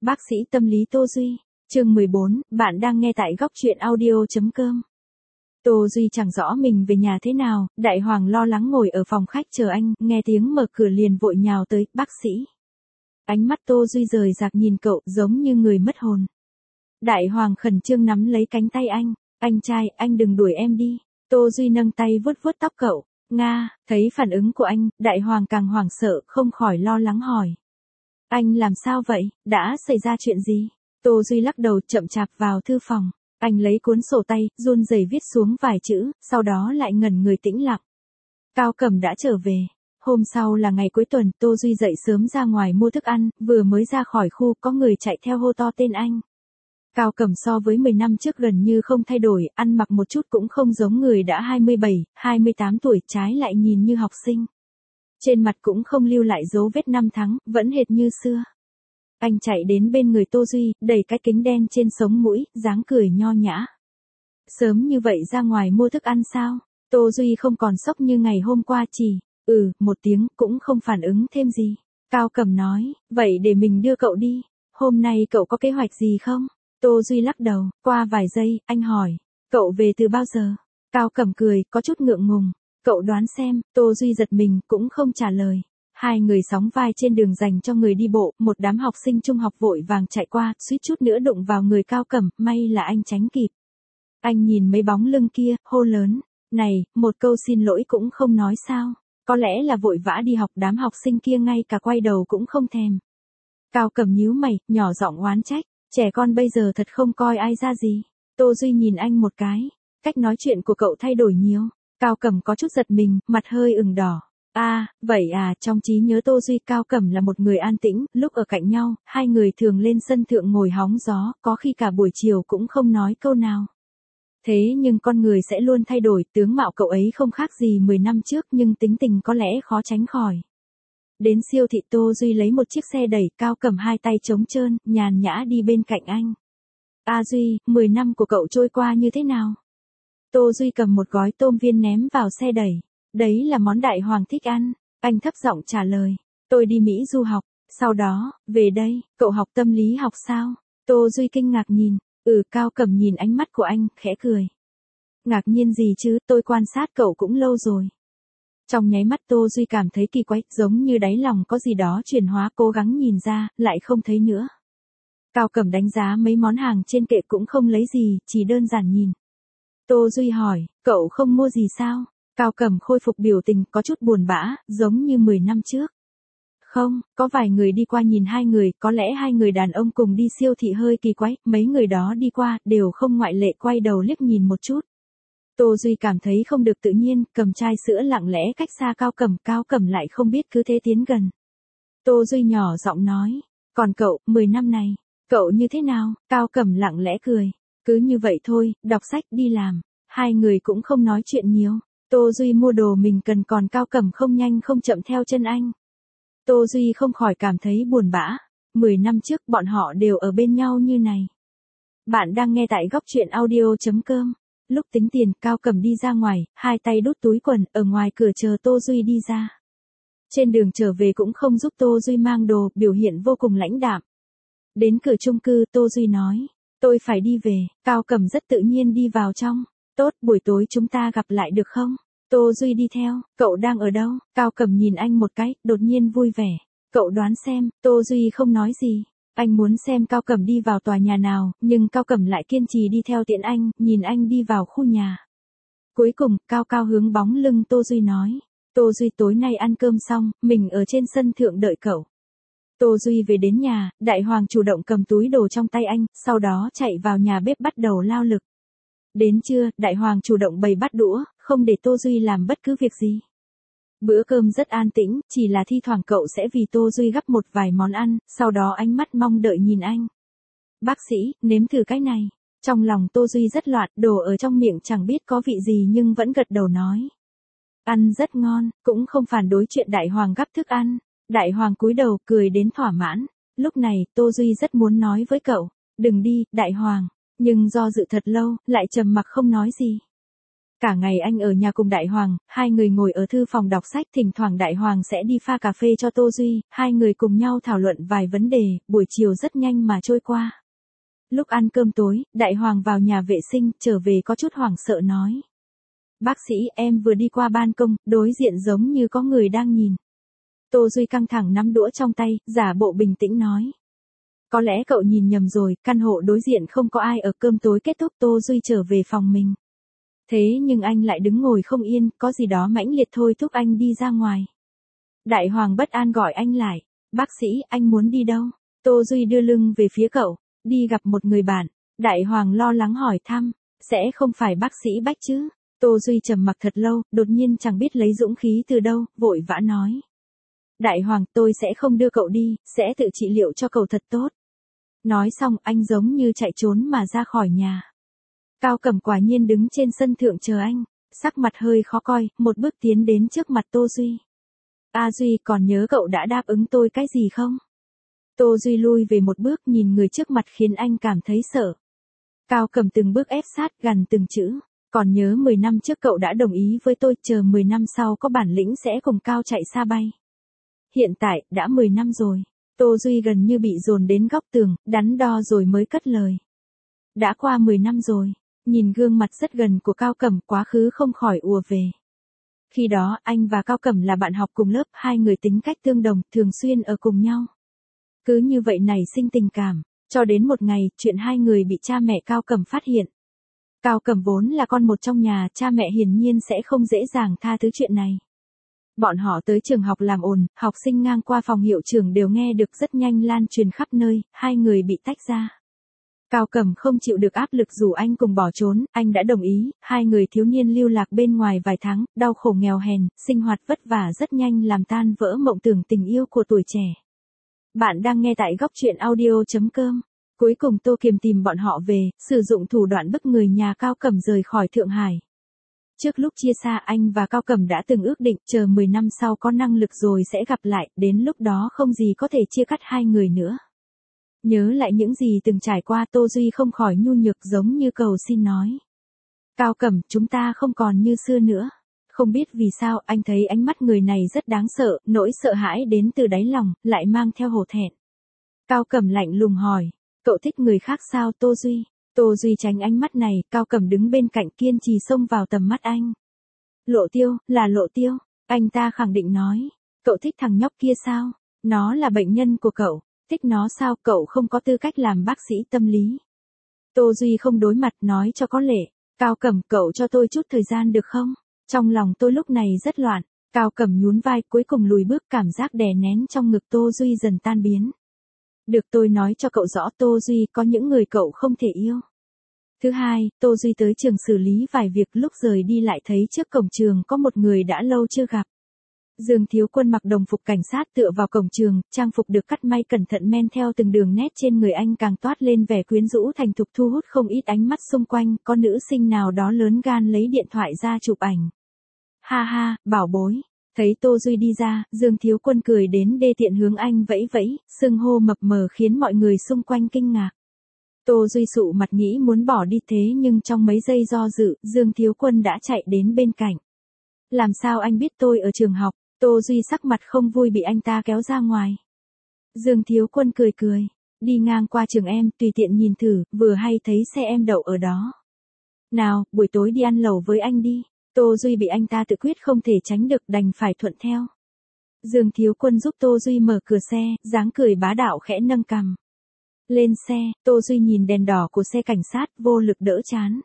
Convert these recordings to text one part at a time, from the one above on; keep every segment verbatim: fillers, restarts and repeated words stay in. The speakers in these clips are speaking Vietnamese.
Bác sĩ tâm lý Tô Duy, chương mười bốn, bạn đang nghe tại góc truyện audio.com. Tô Duy chẳng rõ mình về nhà thế nào, Đại Hoàng lo lắng ngồi ở phòng khách chờ anh, nghe tiếng mở cửa liền vội nhào tới, bác sĩ. Ánh mắt Tô Duy rời rạc nhìn cậu giống như người mất hồn. Đại Hoàng khẩn trương nắm lấy cánh tay anh, anh trai, anh đừng đuổi em đi. Tô Duy nâng tay vuốt vuốt tóc cậu, Nga, thấy phản ứng của anh, Đại Hoàng càng hoảng sợ, không khỏi lo lắng hỏi. Anh làm sao vậy, đã xảy ra chuyện gì? Tô Duy lắc đầu chậm chạp vào thư phòng, anh lấy cuốn sổ tay, run rẩy viết xuống vài chữ, sau đó lại ngẩn người tĩnh lặng. Cao Cẩm đã trở về. Hôm sau là ngày cuối tuần, Tô Duy dậy sớm ra ngoài mua thức ăn, vừa mới ra khỏi khu có người chạy theo hô to tên anh. Cao Cẩm so với mười năm trước gần như không thay đổi, ăn mặc một chút cũng không giống người đã hai mươi bảy, hai mươi tám tuổi, trái lại nhìn như học sinh. Trên mặt cũng không lưu lại dấu vết năm tháng, vẫn hệt như xưa. Anh chạy đến bên người Tô Duy, đẩy cái kính đen trên sống mũi, dáng cười nho nhã. Sớm như vậy ra ngoài mua thức ăn sao? Tô Duy không còn sốc như ngày hôm qua chỉ, ừ, một tiếng, cũng không phản ứng thêm gì. Cao Cẩm nói, vậy để mình đưa cậu đi, hôm nay cậu có kế hoạch gì không? Tô Duy lắc đầu, qua vài giây, anh hỏi, cậu về từ bao giờ? Cao Cẩm cười, có chút ngượng ngùng, cậu đoán xem, Tô Duy giật mình, cũng không trả lời. Hai người sóng vai trên đường dành cho người đi bộ, một đám học sinh trung học vội vàng chạy qua, suýt chút nữa đụng vào người Cao Cẩm, may là anh tránh kịp. Anh nhìn mấy bóng lưng kia, hô lớn, này, một câu xin lỗi cũng không nói sao, có lẽ là vội vã đi học, đám học sinh kia ngay cả quay đầu cũng không thèm. Cao Cẩm nhíu mày, nhỏ giọng oán trách, trẻ con bây giờ thật không coi ai ra gì. Tô Duy nhìn anh một cái, cách nói chuyện của cậu thay đổi nhiều. Cao Cẩm có chút giật mình, mặt hơi ửng đỏ. À, vậy à, trong trí nhớ Tô Duy, Cao Cẩm là một người an tĩnh, lúc ở cạnh nhau, hai người thường lên sân thượng ngồi hóng gió, có khi cả buổi chiều cũng không nói câu nào. Thế nhưng con người sẽ luôn thay đổi, tướng mạo cậu ấy không khác gì mười năm trước nhưng tính tình có lẽ khó tránh khỏi. Đến siêu thị Tô Duy lấy một chiếc xe đẩy, Cao Cẩm hai tay trống trơn, nhàn nhã đi bên cạnh anh. A Duy, mười năm của cậu trôi qua như thế nào? Tô Duy cầm một gói tôm viên ném vào xe đẩy. Đấy là món Đại Hoàng thích ăn. Anh thấp giọng trả lời. Tôi đi Mỹ du học, sau đó, về đây, cậu học tâm lý học sao? Tô Duy kinh ngạc nhìn. Ừ, Cao Cẩm nhìn ánh mắt của anh, khẽ cười. Ngạc nhiên gì chứ, tôi quan sát cậu cũng lâu rồi. Trong nháy mắt Tô Duy cảm thấy kỳ quái, giống như đáy lòng có gì đó chuyển hóa, cố gắng nhìn ra, lại không thấy nữa. Cao Cẩm đánh giá mấy món hàng trên kệ cũng không lấy gì, chỉ đơn giản nhìn. Tô Duy hỏi, cậu không mua gì sao? Cao Cẩm khôi phục biểu tình, có chút buồn bã, giống như mười năm trước. Không, có vài người đi qua nhìn hai người, có lẽ hai người đàn ông cùng đi siêu thị hơi kỳ quái, mấy người đó đi qua, đều không ngoại lệ quay đầu liếc nhìn một chút. Tô Duy cảm thấy không được tự nhiên, cầm chai sữa lặng lẽ cách xa Cao Cẩm, Cao Cẩm lại không biết cứ thế tiến gần. Tô Duy nhỏ giọng nói, còn cậu, mười năm này, cậu như thế nào? Cao Cẩm lặng lẽ cười, cứ như vậy thôi, đọc sách, đi làm. Hai người cũng không nói chuyện nhiều. Tô Duy mua đồ mình cần, còn Cao Cẩm không nhanh không chậm theo chân anh. Tô Duy không khỏi cảm thấy buồn bã. Mười năm trước bọn họ đều ở bên nhau như này. Bạn đang nghe tại góc truyện audio.com. Lúc tính tiền, Cao Cẩm đi ra ngoài, hai tay đút túi quần, ở ngoài cửa chờ Tô Duy đi ra. Trên đường trở về cũng không giúp Tô Duy mang đồ, biểu hiện vô cùng lãnh đạm. Đến cửa chung cư, Tô Duy nói, tôi phải đi về. Cao Cẩm rất tự nhiên đi vào trong. Tốt, buổi tối chúng ta gặp lại được không? Tô Duy đi theo, cậu đang ở đâu? Cao Cẩm nhìn anh một cái, đột nhiên vui vẻ. Cậu đoán xem, Tô Duy không nói gì. Anh muốn xem Cao Cẩm đi vào tòa nhà nào, nhưng Cao Cẩm lại kiên trì đi theo tiện anh, nhìn anh đi vào khu nhà. Cuối cùng, Cao Cao hướng bóng lưng Tô Duy nói. Tô Duy, tối nay ăn cơm xong, mình ở trên sân thượng đợi cậu. Tô Duy về đến nhà, Đại Hoàng chủ động cầm túi đồ trong tay anh, sau đó chạy vào nhà bếp bắt đầu lao lực. Đến trưa, Đại Hoàng chủ động bày bát đũa, không để Tô Duy làm bất cứ việc gì. Bữa cơm rất an tĩnh, chỉ là thi thoảng cậu sẽ vì Tô Duy gắp một vài món ăn, sau đó ánh mắt mong đợi nhìn anh. Bác sĩ, nếm thử cái này. Trong lòng Tô Duy rất loạn, đồ ở trong miệng chẳng biết có vị gì nhưng vẫn gật đầu nói. Ăn rất ngon, cũng không phản đối chuyện Đại Hoàng gắp thức ăn. Đại Hoàng cúi đầu, cười đến thỏa mãn. Lúc này, Tô Duy rất muốn nói với cậu, đừng đi, Đại Hoàng. Nhưng do dự thật lâu, lại trầm mặc không nói gì. Cả ngày anh ở nhà cùng Đại Hoàng, hai người ngồi ở thư phòng đọc sách, thỉnh thoảng Đại Hoàng sẽ đi pha cà phê cho Tô Duy, hai người cùng nhau thảo luận vài vấn đề, buổi chiều rất nhanh mà trôi qua. Lúc ăn cơm tối, Đại Hoàng vào nhà vệ sinh, trở về có chút hoảng sợ nói. Bác sĩ, em vừa đi qua ban công, đối diện giống như có người đang nhìn. Tô Duy căng thẳng nắm đũa trong tay, giả bộ bình tĩnh nói. Có lẽ cậu nhìn nhầm rồi, căn hộ đối diện không có ai ở. Cơm tối kết thúc, Tô Duy trở về phòng mình. Thế nhưng anh lại đứng ngồi không yên, có gì đó mãnh liệt thôi thúc anh đi ra ngoài. Đại Hoàng bất an gọi anh lại. Bác sĩ, anh muốn đi đâu? Tô Duy đưa lưng về phía cậu. Đi gặp một người bạn. Đại Hoàng lo lắng hỏi thăm. Sẽ không phải bác sĩ Bách chứ? Tô Duy trầm mặc thật lâu, đột nhiên chẳng biết lấy dũng khí từ đâu, vội vã nói. Đại Hoàng, tôi sẽ không đưa cậu đi, sẽ tự trị liệu cho cậu thật tốt. Nói xong, anh giống như chạy trốn mà ra khỏi nhà. Cao Cẩm quả nhiên đứng trên sân thượng chờ anh, sắc mặt hơi khó coi, một bước tiến đến trước mặt Tô Duy. A Duy, còn nhớ cậu đã đáp ứng tôi cái gì không? Tô Duy lui về một bước, nhìn người trước mặt khiến anh cảm thấy sợ. Cao Cẩm từng bước ép sát gần từng chữ. Còn nhớ mười năm trước cậu đã đồng ý với tôi, chờ mười năm sau có bản lĩnh sẽ cùng Cao chạy xa bay. Hiện tại, đã mười năm rồi. Tô Duy gần như bị dồn đến góc tường, đắn đo rồi mới cất lời. Đã qua mười năm rồi. Nhìn gương mặt rất gần của Cao Cẩm, quá khứ không khỏi ùa về. Khi đó, anh và Cao Cẩm là bạn học cùng lớp, hai người tính cách tương đồng, thường xuyên ở cùng nhau. Cứ như vậy nảy sinh tình cảm, cho đến một ngày, chuyện hai người bị cha mẹ Cao Cẩm phát hiện. Cao Cẩm vốn là con một trong nhà, cha mẹ hiển nhiên sẽ không dễ dàng tha thứ chuyện này. Bọn họ tới trường học làm ồn, học sinh ngang qua phòng hiệu trưởng đều nghe được, rất nhanh lan truyền khắp nơi, hai người bị tách ra. Cao Cẩm không chịu được áp lực rủ anh cùng bỏ trốn, anh đã đồng ý, hai người thiếu niên lưu lạc bên ngoài vài tháng, đau khổ nghèo hèn, sinh hoạt vất vả rất nhanh làm tan vỡ mộng tưởng tình yêu của tuổi trẻ. Bạn đang nghe tại góc truyện audio chấm com. Cuối cùng Tô Kiềm tìm bọn họ về, sử dụng thủ đoạn bức người nhà Cao Cẩm rời khỏi Thượng Hải. Trước lúc chia xa, anh và Cao Cẩm đã từng ước định, chờ mười năm sau có năng lực rồi sẽ gặp lại, đến lúc đó không gì có thể chia cắt hai người nữa. Nhớ lại những gì từng trải qua, Tô Duy không khỏi nhu nhược giống như cầu xin nói. Cao Cẩm, chúng ta không còn như xưa nữa. Không biết vì sao, anh thấy ánh mắt người này rất đáng sợ, nỗi sợ hãi đến từ đáy lòng, lại mang theo hổ thẹn. Cao Cẩm lạnh lùng hỏi. Cậu thích người khác sao Tô Duy? Tô Duy tránh ánh mắt này, Cao Cẩm đứng bên cạnh kiên trì xông vào tầm mắt anh. Lộ Tiêu, là Lộ Tiêu, anh ta khẳng định nói. Cậu thích thằng nhóc kia sao? Nó là bệnh nhân của cậu, thích nó sao? Cậu không có tư cách làm bác sĩ tâm lý. Tô Duy không đối mặt, nói cho có lệ. Cao Cẩm, cậu cho tôi chút thời gian được không? Trong lòng tôi lúc này rất loạn. Cao Cẩm nhún vai, cuối cùng lùi bước, cảm giác đè nén trong ngực Tô Duy dần tan biến. Được, tôi nói cho cậu rõ, Tô Duy, có những người cậu không thể yêu. Thứ hai, Tô Duy tới trường xử lý vài việc, lúc rời đi lại thấy trước cổng trường có một người đã lâu chưa gặp. Dương Thiếu Quân mặc đồng phục cảnh sát tựa vào cổng trường, trang phục được cắt may cẩn thận men theo từng đường nét trên người anh càng toát lên vẻ quyến rũ thành thục, thu hút không ít ánh mắt xung quanh, có nữ sinh nào đó lớn gan lấy điện thoại ra chụp ảnh. Ha ha, bảo bối. Thấy Tô Duy đi ra, Dương Thiếu Quân cười đến đê tiện hướng anh vẫy vẫy, xưng hô mập mờ khiến mọi người xung quanh kinh ngạc. Tô Duy sụ mặt nghĩ muốn bỏ đi, thế nhưng trong mấy giây do dự, Dương Thiếu Quân đã chạy đến bên cạnh. Làm sao anh biết tôi ở trường học? Tô Duy sắc mặt không vui bị anh ta kéo ra ngoài. Dương Thiếu Quân cười cười. Đi ngang qua trường em, tùy tiện nhìn thử, vừa hay thấy xe em đậu ở đó. Nào, buổi tối đi ăn lẩu với anh đi. Tô Duy bị anh ta tự quyết không thể tránh được, đành phải thuận theo. Dương Thiếu Quân giúp Tô Duy mở cửa xe, dáng cười bá đạo khẽ nâng cằm. Lên xe, Tô Duy nhìn đèn đỏ của xe cảnh sát, vô lực đỡ chán.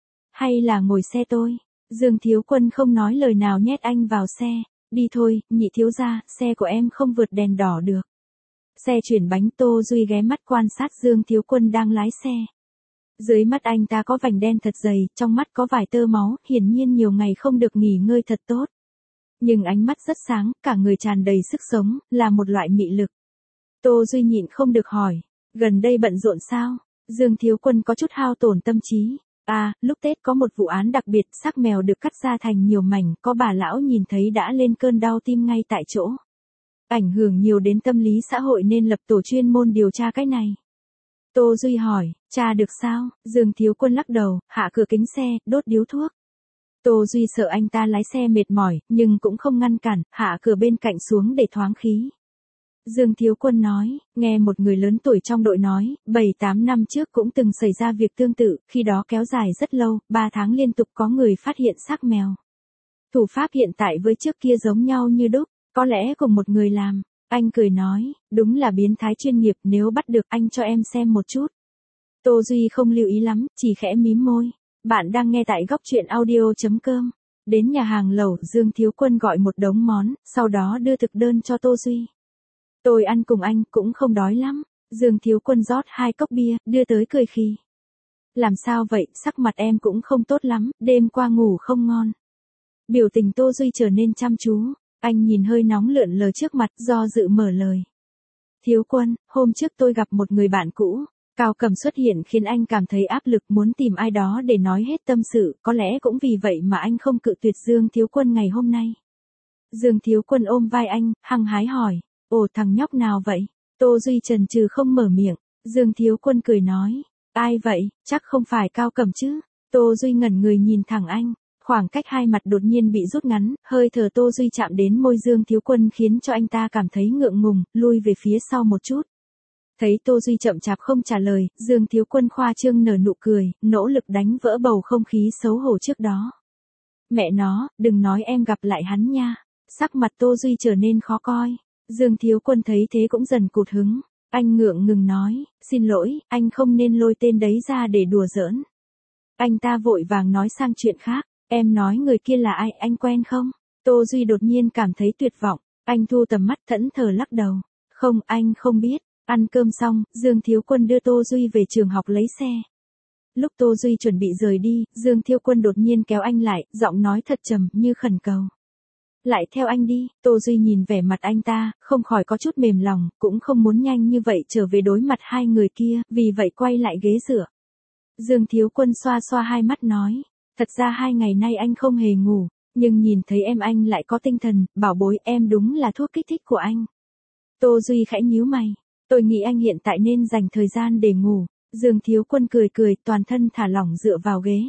Hay là ngồi xe tôi? Dương Thiếu Quân không nói lời nào nhét anh vào xe. Đi thôi, nhị thiếu gia, xe của em không vượt đèn đỏ được. Xe chuyển bánh, Tô Duy ghé mắt quan sát Dương Thiếu Quân đang lái xe. Dưới mắt anh ta có vành đen thật dày, trong mắt có vài tơ máu, hiển nhiên nhiều ngày không được nghỉ ngơi thật tốt. Nhưng ánh mắt rất sáng, cả người tràn đầy sức sống, là một loại mị lực. Tô Duy nhịn không được hỏi, gần đây bận rộn sao? Dương Thiếu Quân có chút hao tổn tâm trí. À, lúc Tết có một vụ án đặc biệt, xác mèo được cắt ra thành nhiều mảnh, có bà lão nhìn thấy đã lên cơn đau tim ngay tại chỗ. Ảnh hưởng nhiều đến tâm lý xã hội nên lập tổ chuyên môn điều tra cái này. Tô Duy hỏi, tra được sao? Dương Thiếu Quân lắc đầu, hạ cửa kính xe, đốt điếu thuốc. Tô Duy sợ anh ta lái xe mệt mỏi, nhưng cũng không ngăn cản, hạ cửa bên cạnh xuống để thoáng khí. Dương Thiếu Quân nói, nghe một người lớn tuổi trong đội nói, bảy tám năm trước cũng từng xảy ra việc tương tự, khi đó kéo dài rất lâu, ba tháng liên tục có người phát hiện xác mèo. Thủ pháp hiện tại với trước kia giống nhau như đúc, có lẽ cùng một người làm. Anh cười nói, đúng là biến thái chuyên nghiệp, nếu bắt được anh cho em xem một chút. Tô Duy không lưu ý lắm, chỉ khẽ mím môi. Bạn đang nghe tại góc truyện audio.com. Đến nhà hàng lẩu, Dương Thiếu Quân gọi một đống món, sau đó đưa thực đơn cho Tô Duy. Tôi ăn cùng anh, cũng không đói lắm. Dương Thiếu Quân rót hai cốc bia, đưa tới cười khì. Làm sao vậy, sắc mặt em cũng không tốt lắm, đêm qua ngủ không ngon. Biểu tình Tô Duy trở nên chăm chú, anh nhìn hơi nóng lượn lờ trước mặt, do dự mở lời. Thiếu Quân, hôm trước tôi gặp một người bạn cũ. Cao Cẩm xuất hiện khiến anh cảm thấy áp lực muốn tìm ai đó để nói hết tâm sự, có lẽ cũng vì vậy mà anh không cự tuyệt Dương Thiếu Quân ngày hôm nay. Dương Thiếu Quân ôm vai anh, hăng hái hỏi, ồ thằng nhóc nào vậy? Tô Duy chần chừ không mở miệng, Dương Thiếu Quân cười nói, ai vậy, chắc không phải Cao Cẩm chứ? Tô Duy ngẩn người nhìn thẳng anh, khoảng cách hai mặt đột nhiên bị rút ngắn, hơi thở Tô Duy chạm đến môi Dương Thiếu Quân khiến cho anh ta cảm thấy ngượng ngùng, lui về phía sau một chút. Thấy Tô Duy chậm chạp không trả lời, Dương Thiếu Quân khoa trương nở nụ cười, nỗ lực đánh vỡ bầu không khí xấu hổ trước đó. Mẹ nó, đừng nói em gặp lại hắn nha. Sắc mặt Tô Duy trở nên khó coi. Dương Thiếu Quân thấy thế cũng dần cụt hứng. Anh ngượng ngừng nói, xin lỗi, anh không nên lôi tên đấy ra để đùa giỡn. Anh ta vội vàng nói sang chuyện khác, em nói người kia là ai, anh quen không? Tô Duy đột nhiên cảm thấy tuyệt vọng, anh thu tầm mắt thẫn thờ lắc đầu. Không, anh không biết. Ăn cơm xong, Dương Thiếu Quân đưa Tô Duy về trường học lấy xe. Lúc Tô Duy chuẩn bị rời đi, Dương Thiếu Quân đột nhiên kéo anh lại, giọng nói thật trầm như khẩn cầu. Lại theo anh đi, Tô Duy nhìn vẻ mặt anh ta, không khỏi có chút mềm lòng, cũng không muốn nhanh như vậy trở về đối mặt hai người kia, vì vậy quay lại ghế dựa. Dương Thiếu Quân xoa xoa hai mắt nói, thật ra hai ngày nay anh không hề ngủ, nhưng nhìn thấy em anh lại có tinh thần, bảo bối em đúng là thuốc kích thích của anh. Tô Duy khẽ nhíu mày. Tôi nghĩ anh hiện tại nên dành thời gian để ngủ. Dương Thiếu Quân cười cười, toàn thân thả lỏng dựa vào ghế.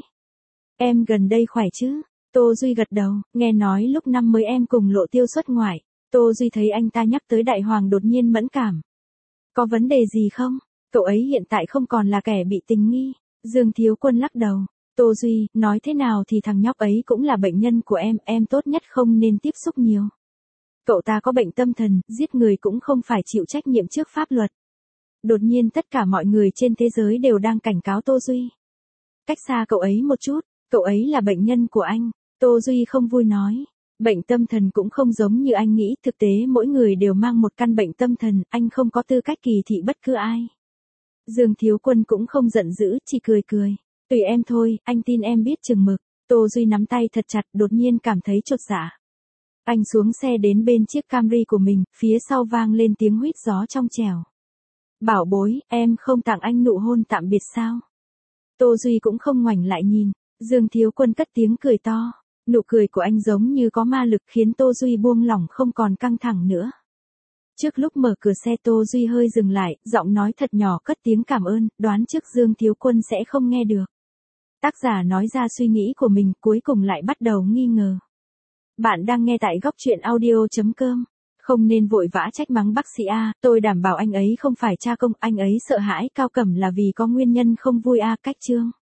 Em gần đây khỏe chứ? Tô Duy gật đầu, nghe nói lúc năm mới em cùng Lộ Tiêu xuất ngoại. Tô Duy thấy anh ta nhắc tới Đại Hoàng đột nhiên mẫn cảm. Có vấn đề gì không? Cậu ấy hiện tại không còn là kẻ bị tình nghi. Dương Thiếu Quân lắc đầu. Tô Duy, nói thế nào thì thằng nhóc ấy cũng là bệnh nhân của em, em tốt nhất không nên tiếp xúc nhiều. Cậu ta có bệnh tâm thần, giết người cũng không phải chịu trách nhiệm trước pháp luật. Đột nhiên tất cả mọi người trên thế giới đều đang cảnh cáo Tô Duy. Cách xa cậu ấy một chút, cậu ấy là bệnh nhân của anh. Tô Duy không vui nói. Bệnh tâm thần cũng không giống như anh nghĩ, thực tế mỗi người đều mang một căn bệnh tâm thần, anh không có tư cách kỳ thị bất cứ ai. Dương Thiếu Quân cũng không giận dữ, chỉ cười cười. Tùy em thôi, anh tin em biết chừng mực. Tô Duy nắm tay thật chặt, đột nhiên cảm thấy chột dạ. Anh xuống xe đến bên chiếc Camry của mình, phía sau vang lên tiếng huýt gió trong trẻo. Bảo bối, em không tặng anh nụ hôn tạm biệt sao? Tô Duy cũng không ngoảnh lại nhìn, Dương Thiếu Quân cất tiếng cười to. Nụ cười của anh giống như có ma lực khiến Tô Duy buông lỏng không còn căng thẳng nữa. Trước lúc mở cửa xe Tô Duy hơi dừng lại, giọng nói thật nhỏ cất tiếng cảm ơn, đoán trước Dương Thiếu Quân sẽ không nghe được. Tác giả nói ra suy nghĩ của mình, cuối cùng lại bắt đầu nghi ngờ. Bạn đang nghe tại góc truyện audio.com. Không nên vội vã trách mắng bác sĩ A, tôi đảm bảo anh ấy không phải cha công, anh ấy sợ hãi Cao Cẩm là vì có nguyên nhân không vui A. Cách chương.